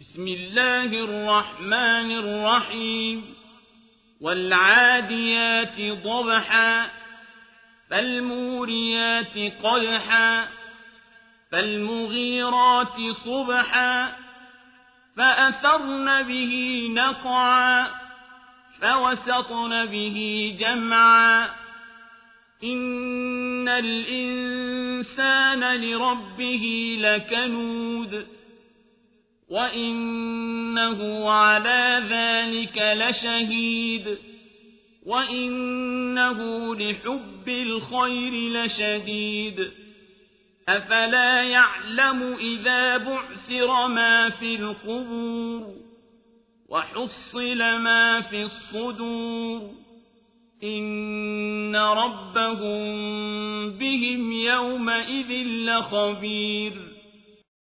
بسم الله الرحمن الرحيم والعاديات ضبحا فالموريات قدحا فالمغيرات صبحا فأثرن به نقعا فوسطن به جمعا إن الإنسان لربه لكنود وإنه على ذلك لشهيد وإنه لحب الخير لشديد أفلا يعلم إذا بعثر ما في القبور وحصل ما في الصدور إن ربهم بهم يومئذ لخبير